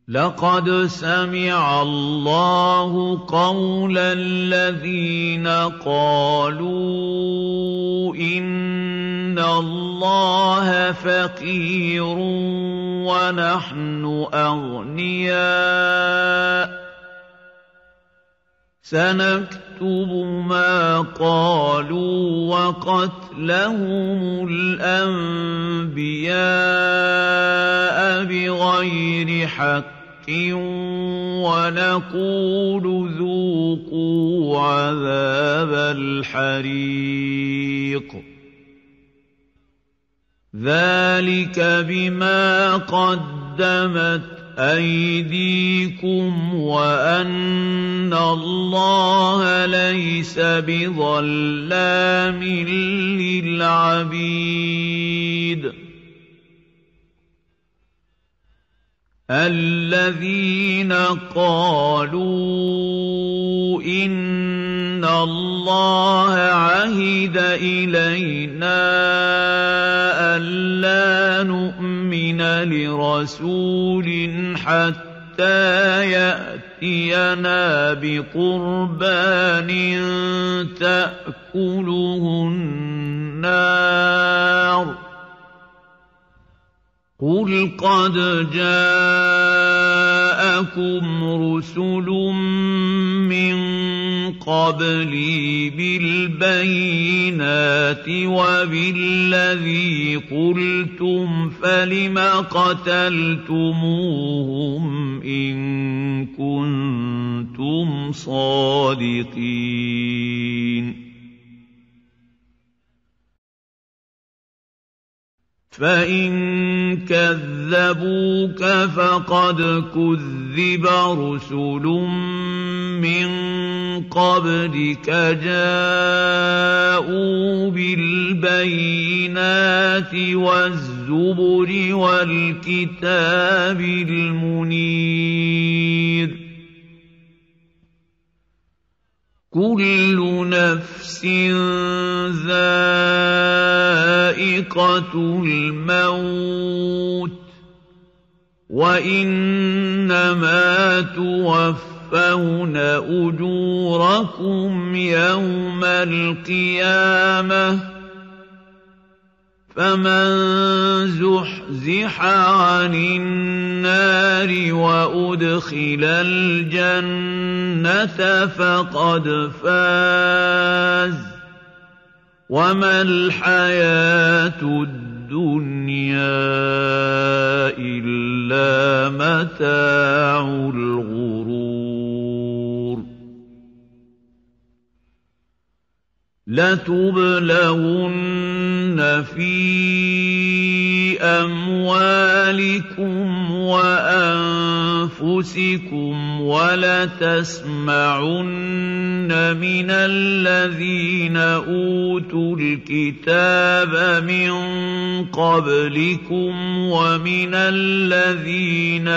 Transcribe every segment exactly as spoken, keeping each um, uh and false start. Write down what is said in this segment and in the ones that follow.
لقد سمع الله قول الذين قالوا إن الله فقير ونحن أغنياء سنكتب ما قالوا وقتلهم الأنبياء بغير حق ونقول ذوقوا عذاب الحريق ذلك بما قدمت أيديكم وأن الله ليس بظلام للعبيد الذين قالوا إن الله عهد إلينا ألا نؤمن لرسول حتى يأتينا بقربان تأكله النار قل قد جاءكم رسل من قبلي بالبينات وبالذي قلتم فلم قتلتموهم إن كنتم صادقين فإن كذبوك فقد كذب رسل من قبلك جاءوا بالبينات والزبر والكتاب المنير كل نفس ذائقة الموت وإنما توفون أجوركم يوم القيامة فمن زحزح عن النار وأدخل الجنة فقد فاز وما الحياة الدنيا إلا متاع الغرور لتبلغن في أموالكم وأنفسكم ولتسمعن من الذين أوتوا الكتاب من قبلكم ومن الذين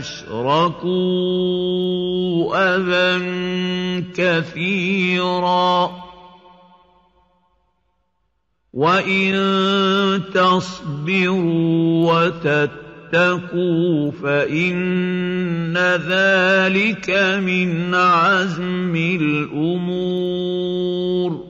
أشركوا أذى كثيرا وإن تصبروا وتتقوا فإن ذلك من عزم الأمور